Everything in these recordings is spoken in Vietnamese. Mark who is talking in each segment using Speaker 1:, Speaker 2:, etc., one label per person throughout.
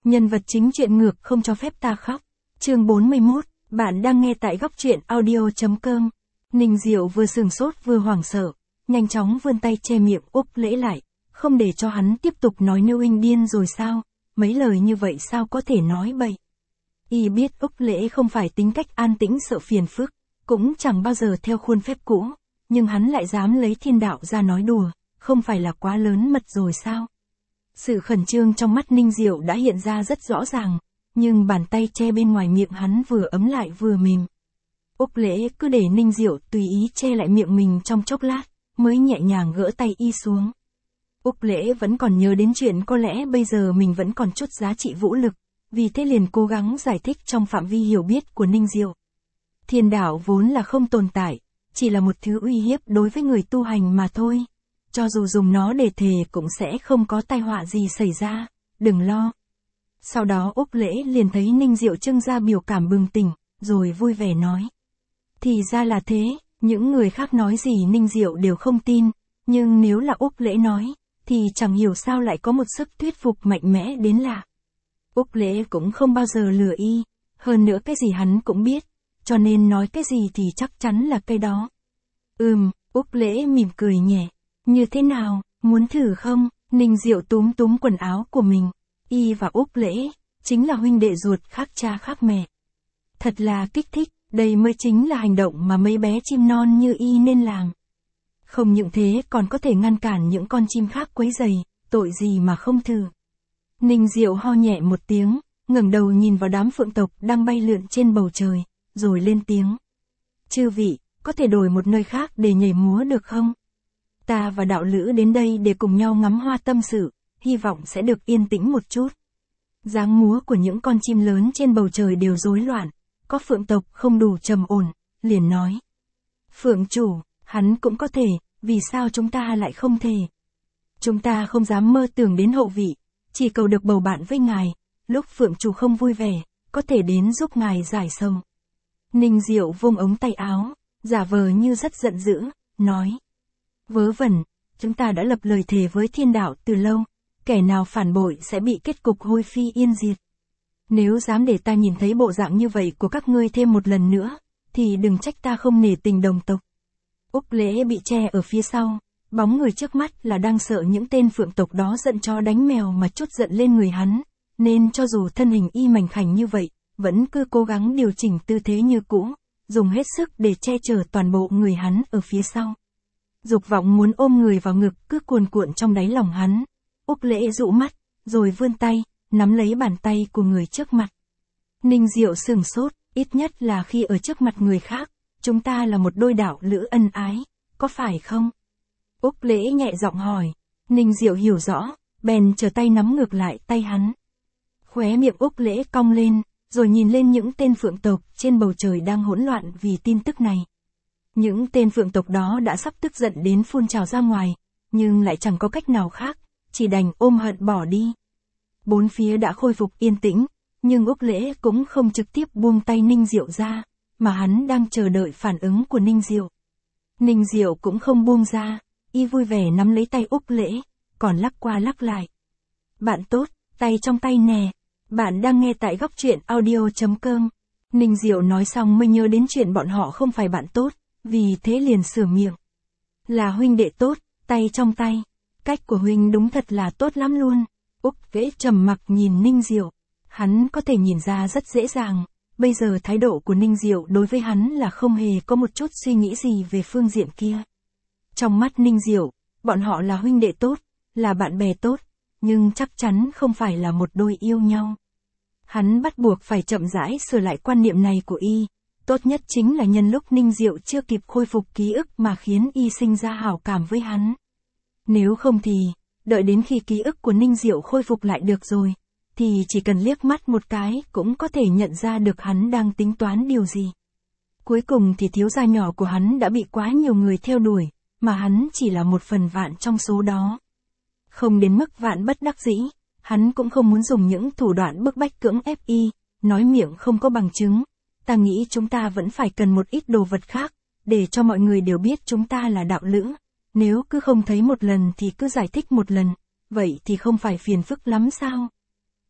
Speaker 1: Nhân vật chính truyện ngược không cho phép ta khóc. Chương 41, bạn đang nghe tại góc truyện audio.com. Ninh Diệu vừa sửng sốt vừa hoảng sợ, nhanh chóng vươn tay che miệng Úc Lễ lại, không để cho hắn tiếp tục nói nêu Huynh điên rồi sao, mấy lời như vậy sao có thể nói bậy. Y biết Úc Lễ không phải tính cách an tĩnh sợ phiền phức, cũng chẳng bao giờ theo khuôn phép cũ, nhưng hắn lại dám lấy thiên đạo ra nói đùa, không phải là quá lớn mật rồi sao? Sự khẩn trương trong mắt Ninh Diệu đã hiện ra rất rõ ràng, nhưng bàn tay che bên ngoài miệng hắn vừa ấm lại vừa mềm. Úc Lễ cứ để Ninh Diệu tùy ý che lại miệng mình trong chốc lát, mới nhẹ nhàng gỡ tay y xuống. Úc Lễ vẫn còn nhớ đến chuyện có lẽ bây giờ mình vẫn còn chút giá trị vũ lực, vì thế liền cố gắng giải thích trong phạm vi hiểu biết của Ninh Diệu. Thiên đạo vốn là không tồn tại, chỉ là một thứ uy hiếp đối với người tu hành mà thôi. Cho dù dùng nó để thề cũng sẽ không có tai họa gì xảy ra, đừng lo. Sau đó Úc Lễ liền thấy Ninh Diệu trưng ra biểu cảm bừng tỉnh, rồi vui vẻ nói. Thì ra là thế, những người khác nói gì Ninh Diệu đều không tin, nhưng nếu là Úc Lễ nói, thì chẳng hiểu sao lại có một sức thuyết phục mạnh mẽ đến lạ. Úc Lễ cũng không bao giờ lừa y, hơn nữa cái gì hắn cũng biết, cho nên nói cái gì thì chắc chắn là cái đó. Úc Lễ mỉm cười nhẹ. Như thế nào, muốn thử không? Ninh Diệu túm túm quần áo của mình. Y và Úc Lễ, chính là huynh đệ ruột khác cha khác mẹ. Thật là kích thích, đây mới chính là hành động mà mấy bé chim non như y nên làm. Không những thế còn có thể ngăn cản những con chim khác quấy rầy, tội gì mà không thử. Ninh Diệu ho nhẹ một tiếng, ngẩng đầu nhìn vào đám phượng tộc đang bay lượn trên bầu trời, rồi lên tiếng. Chư vị, có thể đổi một nơi khác để nhảy múa được không? Ta và đạo lữ đến đây để cùng nhau ngắm hoa tâm sự, hy vọng sẽ được yên tĩnh một chút. Dáng múa của những con chim lớn trên bầu trời đều rối loạn, có phượng tộc không đủ trầm ổn, liền nói. Phượng chủ, hắn cũng có thể, vì sao chúng ta lại không thể? Chúng ta không dám mơ tưởng đến hậu vị, chỉ cầu được bầu bạn với ngài, lúc phượng chủ không vui vẻ, có thể đến giúp ngài giải sầu. Ninh Diệu vung ống tay áo, giả vờ như rất giận dữ, nói. Vớ vẩn, chúng ta đã lập lời thề với thiên đạo từ lâu, kẻ nào phản bội sẽ bị kết cục hôi phi yên diệt. Nếu dám để ta nhìn thấy bộ dạng như vậy của các ngươi thêm một lần nữa, thì đừng trách ta không nể tình đồng tộc. Úc Lễ bị che ở phía sau, bóng người trước mắt là đang sợ những tên phượng tộc đó giận chó đánh mèo mà trút giận lên người hắn, nên cho dù thân hình y mảnh khảnh như vậy, vẫn cứ cố gắng điều chỉnh tư thế như cũ, dùng hết sức để che chở toàn bộ người hắn ở phía sau. Dục vọng muốn ôm người vào ngực cứ cuồn cuộn trong đáy lòng hắn. Úc Lễ dụ mắt, rồi vươn tay, nắm lấy bàn tay của người trước mặt. Ninh Diệu sửng sốt, ít nhất là khi ở trước mặt người khác, chúng ta là một đôi đạo lữ ân ái, có phải không? Úc Lễ nhẹ giọng hỏi. Ninh Diệu hiểu rõ, bèn trở tay nắm ngược lại tay hắn. Khóe miệng Úc Lễ cong lên, rồi nhìn lên những tên phượng tộc trên bầu trời đang hỗn loạn vì tin tức này. Những tên phượng tộc đó đã sắp tức giận đến phun trào ra ngoài, nhưng lại chẳng có cách nào khác, chỉ đành ôm hận bỏ đi. Bốn phía đã khôi phục yên tĩnh, nhưng Úc Lễ cũng không trực tiếp buông tay Ninh Diệu ra, mà hắn đang chờ đợi phản ứng của Ninh Diệu. Ninh Diệu cũng không buông ra, y vui vẻ nắm lấy tay Úc Lễ, còn lắc qua lắc lại. Bạn tốt, tay trong tay nè, bạn đang nghe tại góc truyện audio.com. Ninh Diệu nói xong mới nhớ đến chuyện bọn họ không phải bạn tốt, vì thế liền sửa miệng. Là huynh đệ tốt, tay trong tay. Cách của huynh đúng thật là tốt lắm luôn. Úc Lễ trầm mặc nhìn Ninh Diệu. Hắn có thể nhìn ra rất dễ dàng, bây giờ thái độ của Ninh Diệu đối với hắn là không hề có một chút suy nghĩ gì về phương diện kia. Trong mắt Ninh Diệu, bọn họ là huynh đệ tốt, là bạn bè tốt, nhưng chắc chắn không phải là một đôi yêu nhau. Hắn bắt buộc phải chậm rãi sửa lại quan niệm này của y. Tốt nhất chính là nhân lúc Ninh Diệu chưa kịp khôi phục ký ức mà khiến y sinh ra hảo cảm với hắn. Nếu không thì, đợi đến khi ký ức của Ninh Diệu khôi phục lại được rồi, thì chỉ cần liếc mắt một cái cũng có thể nhận ra được hắn đang tính toán điều gì. Cuối cùng thì thiếu gia nhỏ của hắn đã bị quá nhiều người theo đuổi, mà hắn chỉ là một phần vạn trong số đó. Không đến mức vạn bất đắc dĩ, hắn cũng không muốn dùng những thủ đoạn bức bách cưỡng ép y, nói miệng không có bằng chứng. Ta nghĩ chúng ta vẫn phải cần một ít đồ vật khác, để cho mọi người đều biết chúng ta là đạo lữ. Nếu cứ không thấy một lần thì cứ giải thích một lần, vậy thì không phải phiền phức lắm sao?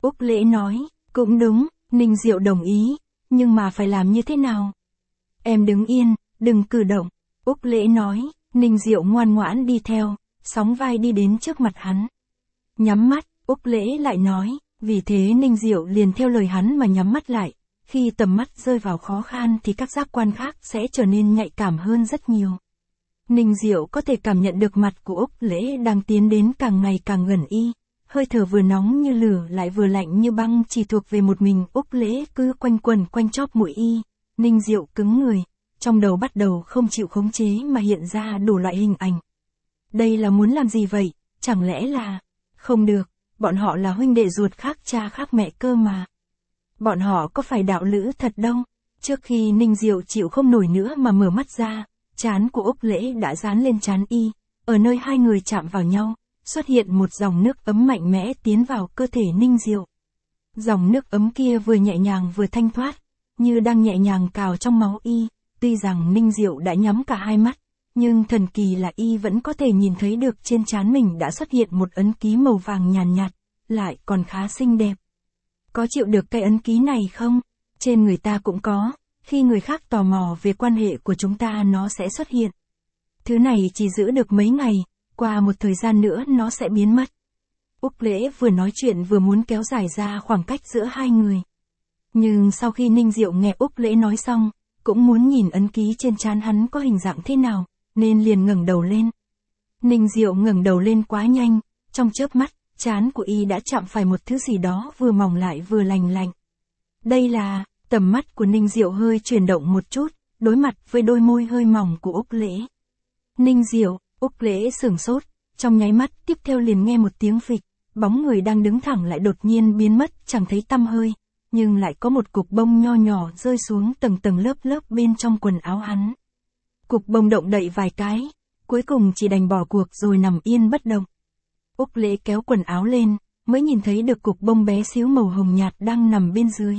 Speaker 1: Úc Lễ nói, cũng đúng, Ninh Diệu đồng ý, nhưng mà phải làm như thế nào? Em đứng yên, đừng cử động. Úc Lễ nói, Ninh Diệu ngoan ngoãn đi theo, sóng vai đi đến trước mặt hắn. Nhắm mắt, Úc Lễ lại nói, vì thế Ninh Diệu liền theo lời hắn mà nhắm mắt lại. Khi tầm mắt rơi vào khó khăn thì các giác quan khác sẽ trở nên nhạy cảm hơn rất nhiều. Ninh Diệu có thể cảm nhận được mặt của Úc Lễ đang tiến đến càng ngày càng gần y. Hơi thở vừa nóng như lửa lại vừa lạnh như băng chỉ thuộc về một mình Úc Lễ cứ quanh quẩn quanh chóp mũi y. Ninh Diệu cứng người, trong đầu bắt đầu không chịu khống chế mà hiện ra đủ loại hình ảnh. Đây là muốn làm gì vậy? Chẳng lẽ là... Không được, bọn họ là huynh đệ ruột khác cha khác mẹ cơ mà. Bọn họ có phải đạo lữ thật đâu? Trước khi Ninh Diệu chịu không nổi nữa mà mở mắt ra, trán của Úc Lễ đã dán lên trán y, ở nơi hai người chạm vào nhau, xuất hiện một dòng nước ấm mạnh mẽ tiến vào cơ thể Ninh Diệu. Dòng nước ấm kia vừa nhẹ nhàng vừa thanh thoát, như đang nhẹ nhàng cào trong máu y, tuy rằng Ninh Diệu đã nhắm cả hai mắt, nhưng thần kỳ là y vẫn có thể nhìn thấy được trên trán mình đã xuất hiện một ấn ký màu vàng nhàn nhạt, lại còn khá xinh đẹp. Có chịu được cái ấn ký này không? Trên người ta cũng có, khi người khác tò mò về quan hệ của chúng ta nó sẽ xuất hiện. Thứ này chỉ giữ được mấy ngày, qua một thời gian nữa nó sẽ biến mất. Úc Lễ vừa nói chuyện vừa muốn kéo dài ra khoảng cách giữa hai người. Nhưng sau khi Ninh Diệu nghe Úc Lễ nói xong, cũng muốn nhìn ấn ký trên trán hắn có hình dạng thế nào, nên liền ngẩng đầu lên. Ninh Diệu ngẩng đầu lên quá nhanh, trong chớp mắt, trán của y đã chạm phải một thứ gì đó vừa mỏng lại vừa lành lạnh. Đây là, tầm mắt của Ninh Diệu hơi chuyển động một chút, đối mặt với đôi môi hơi mỏng của Úc Lễ. Ninh Diệu, Úc Lễ sửng sốt, trong nháy mắt tiếp theo liền nghe một tiếng phịch, bóng người đang đứng thẳng lại đột nhiên biến mất chẳng thấy tăm hơi, nhưng lại có một cục bông nho nhỏ rơi xuống tầng tầng lớp lớp bên trong quần áo hắn. Cục bông động đậy vài cái, cuối cùng chỉ đành bỏ cuộc rồi nằm yên bất động. Úc Lễ kéo quần áo lên, mới nhìn thấy được cục bông bé xíu màu hồng nhạt đang nằm bên dưới.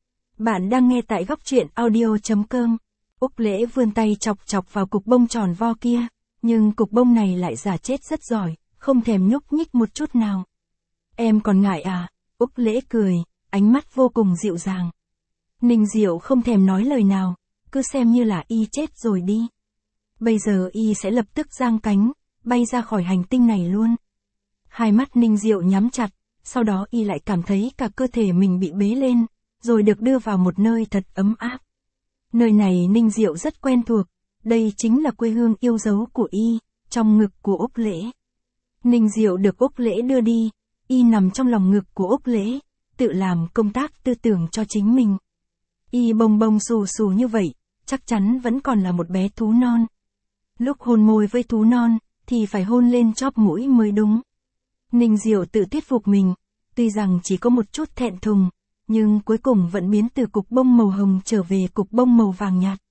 Speaker 1: Bạn đang nghe tại góc truyện audio.com. Úc Lễ vươn tay chọc chọc vào cục bông tròn vo kia, nhưng cục bông này lại giả chết rất giỏi, không thèm nhúc nhích một chút nào. Em còn ngại à? Úc Lễ cười, ánh mắt vô cùng dịu dàng. Ninh Diệu không thèm nói lời nào, cứ xem như là y chết rồi đi. Bây giờ y sẽ lập tức giang cánh, bay ra khỏi hành tinh này luôn. Hai mắt Ninh Diệu nhắm chặt, sau đó y lại cảm thấy cả cơ thể mình bị bế lên, rồi được đưa vào một nơi thật ấm áp. Nơi này Ninh Diệu rất quen thuộc, đây chính là quê hương yêu dấu của y, trong ngực của Úc Lễ. Ninh Diệu được Úc Lễ đưa đi, y nằm trong lòng ngực của Úc Lễ, tự làm công tác tư tưởng cho chính mình. Y bông bông xù xù như vậy, chắc chắn vẫn còn là một bé thú non. Lúc hôn môi với thú non, thì phải hôn lên chóp mũi mới đúng. Ninh Diệu tự thuyết phục mình, tuy rằng chỉ có một chút thẹn thùng, nhưng cuối cùng vẫn biến từ cục bông màu hồng trở về cục bông màu vàng nhạt.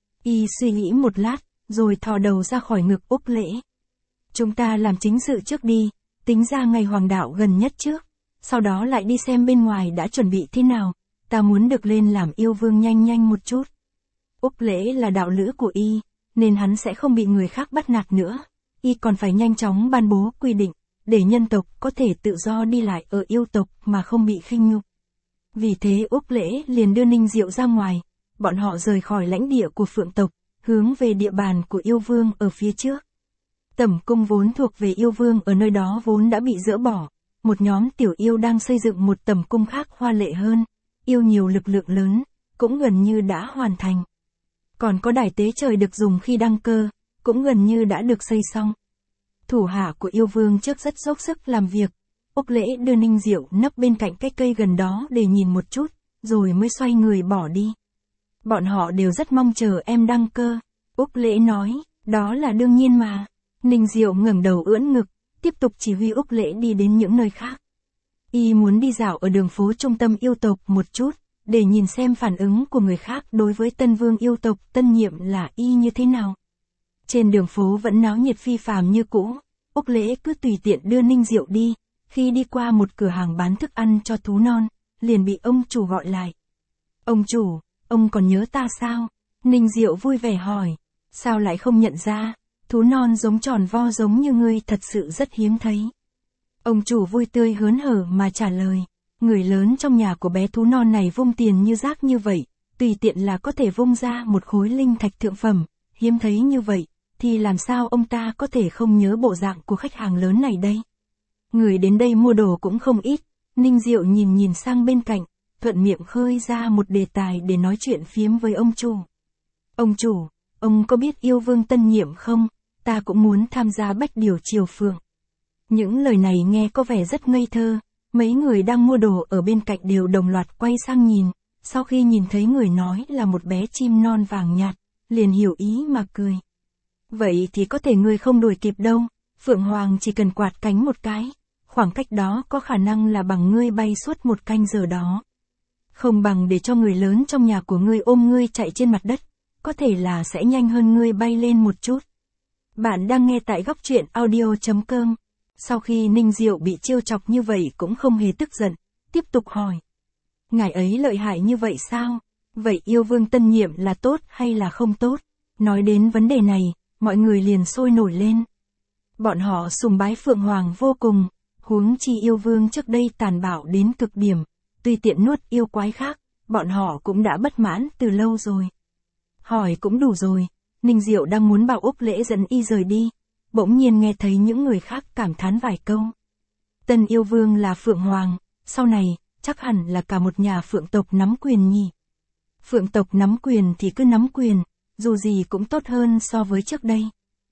Speaker 1: Y suy nghĩ một lát, rồi thò đầu ra khỏi ngực Úc Lễ. Chúng ta làm chính sự trước đi, tính ra ngày hoàng đạo gần nhất trước, sau đó lại đi xem bên ngoài đã chuẩn bị thế nào, ta muốn được lên làm yêu vương nhanh nhanh một chút. Úc Lễ là đạo lữ của y, nên hắn sẽ không bị người khác bắt nạt nữa, y còn phải nhanh chóng ban bố quy định, để nhân tộc có thể tự do đi lại ở yêu tộc mà không bị khinh nhục. Vì thế Úc Lễ liền đưa Ninh Diệu ra ngoài, bọn họ rời khỏi lãnh địa của Phượng tộc, hướng về địa bàn của yêu vương ở phía trước. Tẩm cung vốn thuộc về yêu vương ở nơi đó vốn đã bị dỡ bỏ, một nhóm tiểu yêu đang xây dựng một tẩm cung khác hoa lệ hơn, yêu nhiều lực lượng lớn, cũng gần như đã hoàn thành. Còn có đài tế trời được dùng khi đăng cơ, cũng gần như đã được xây xong. Thủ hạ của yêu vương trước rất dốc sức làm việc, Úc Lễ đưa Ninh Diệu nấp bên cạnh cái cây gần đó để nhìn một chút, rồi mới xoay người bỏ đi. Bọn họ đều rất mong chờ em đăng cơ. Úc Lễ nói, đó là đương nhiên mà. Ninh Diệu ngẩng đầu ưỡn ngực, tiếp tục chỉ huy Úc Lễ đi đến những nơi khác. Y muốn đi dạo ở đường phố trung tâm yêu tộc một chút, để nhìn xem phản ứng của người khác đối với tân vương yêu tộc tân nhiệm là y như thế nào. Trên đường phố vẫn náo nhiệt phi phàm như cũ, Úc Lễ cứ tùy tiện đưa Ninh Diệu đi, khi đi qua một cửa hàng bán thức ăn cho thú non, liền bị ông chủ gọi lại. Ông chủ, ông còn nhớ ta sao? Ninh Diệu vui vẻ hỏi, sao lại không nhận ra, thú non giống tròn vo giống như ngươi thật sự rất hiếm thấy. Ông chủ vui tươi hớn hở mà trả lời, Người lớn trong nhà của bé thú non này vung tiền như rác như vậy, tùy tiện là có thể vung ra một khối linh thạch thượng phẩm, hiếm thấy như vậy, thì làm sao ông ta có thể không nhớ bộ dạng của khách hàng lớn này đây? Người đến đây mua đồ cũng không ít, Ninh Diệu nhìn sang bên cạnh, thuận miệng khơi ra một đề tài để nói chuyện phiếm với ông chủ. Ông chủ, ông có biết yêu vương tân nhiệm không? Ta cũng muốn tham gia bách điều triều phượng. Những lời này nghe có vẻ rất ngây thơ, mấy người đang mua đồ ở bên cạnh đều đồng loạt quay sang nhìn, sau khi nhìn thấy người nói là một bé chim non vàng nhạt, liền hiểu ý mà cười. Vậy thì có thể ngươi không đuổi kịp đâu, Phượng Hoàng chỉ cần quạt cánh một cái, khoảng cách đó có khả năng là bằng ngươi bay suốt một canh giờ đó. Không bằng để cho người lớn trong nhà của ngươi ôm ngươi chạy trên mặt đất, có thể là sẽ nhanh hơn ngươi bay lên một chút. Bạn đang nghe tại góc truyện audio.com. Sau khi Ninh Diệu bị trêu chọc như vậy cũng không hề tức giận, tiếp tục hỏi. Ngài ấy lợi hại như vậy sao? Vậy yêu vương tân nhiệm là tốt hay là không tốt? Nói đến vấn đề này, mọi người liền sôi nổi lên. Bọn họ sùng bái Phượng Hoàng vô cùng, huống chi yêu vương trước đây tàn bạo đến cực điểm, tùy tiện nuốt yêu quái khác, bọn họ cũng đã bất mãn từ lâu rồi. Hỏi cũng đủ rồi, Ninh Diệu đang muốn bảo Úc Lễ dẫn y rời đi, bỗng nhiên nghe thấy những người khác cảm thán vài câu. Tân yêu vương là Phượng Hoàng, sau này, chắc hẳn là cả một nhà Phượng tộc nắm quyền nhỉ. Phượng tộc nắm quyền thì cứ nắm quyền, dù gì cũng tốt hơn so với trước đây.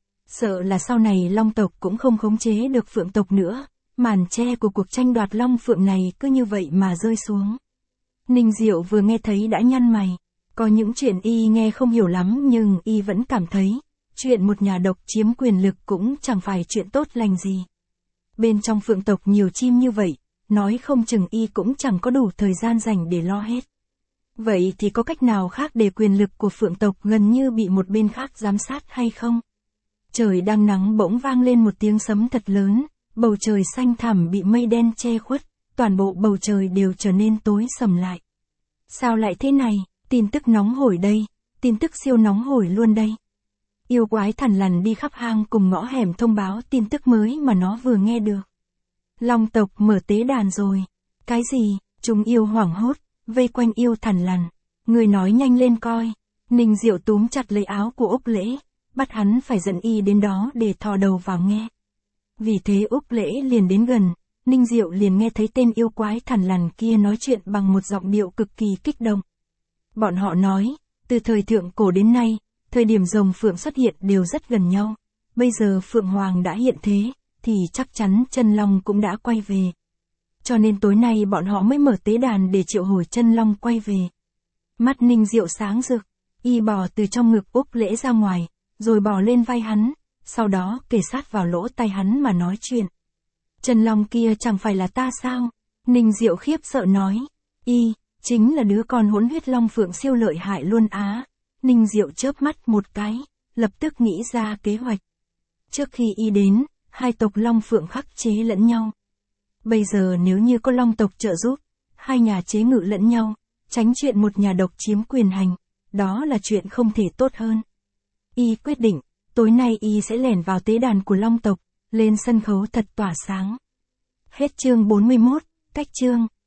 Speaker 1: Sợ là sau này Long tộc cũng không khống chế được Phượng tộc nữa, màn che của cuộc tranh đoạt Long Phượng này cứ như vậy mà rơi xuống. Ninh Diệu vừa nghe thấy đã nhăn mày, có những chuyện y nghe không hiểu lắm nhưng y vẫn cảm thấy, chuyện một nhà độc chiếm quyền lực cũng chẳng phải chuyện tốt lành gì. Bên trong Phượng tộc nhiều chim như vậy, nói không chừng y cũng chẳng có đủ thời gian dành để lo hết. Vậy thì có cách nào khác để quyền lực của Phượng tộc gần như bị một bên khác giám sát hay không? Trời đang nắng bỗng vang lên một tiếng sấm thật lớn, bầu trời xanh thẳm bị mây đen che khuất, toàn bộ bầu trời đều trở nên tối sầm lại. Sao lại thế này? Tin tức nóng hổi đây, tin tức siêu nóng hổi luôn đây. Yêu quái thằn lằn đi khắp hang cùng ngõ hẻm thông báo tin tức mới mà nó vừa nghe được. Long tộc mở tế đàn rồi. Cái gì? Chúng yêu hoảng hốt, vây quanh yêu thằn lằn. Người nói nhanh lên coi. Ninh Diệu túm chặt lấy áo của Úc Lễ, bắt hắn phải dẫn y đến đó để thò đầu vào nghe. Vì thế Úc Lễ liền đến gần, Ninh Diệu liền nghe thấy tên yêu quái thằn lằn kia nói chuyện bằng một giọng điệu cực kỳ kích động. Bọn họ nói, từ thời thượng cổ đến nay, thời điểm rồng phượng xuất hiện đều rất gần nhau. Bây giờ Phượng Hoàng đã hiện thế, thì chắc chắn chân long cũng đã quay về. Cho nên tối nay bọn họ mới mở tế đàn để triệu hồi chân long quay về. Mắt Ninh Diệu sáng rực, y bò từ trong ngực Úc Lễ ra ngoài, rồi bò lên vai hắn, sau đó kề sát vào lỗ tai hắn mà nói chuyện. Chân long kia chẳng phải là ta sao? Ninh Diệu khiếp sợ nói, y, chính là đứa con hỗn huyết long phượng siêu lợi hại luôn á. Ninh Diệu chớp mắt một cái, lập tức nghĩ ra kế hoạch. Trước khi y đến, hai tộc long phượng khắc chế lẫn nhau. Bây giờ nếu như có long tộc trợ giúp, hai nhà chế ngự lẫn nhau, tránh chuyện một nhà độc chiếm quyền hành, đó là chuyện không thể tốt hơn. Y quyết định, tối nay y sẽ lẻn vào tế đàn của long tộc, lên sân khấu thật tỏa sáng. Hết chương 41, cách chương.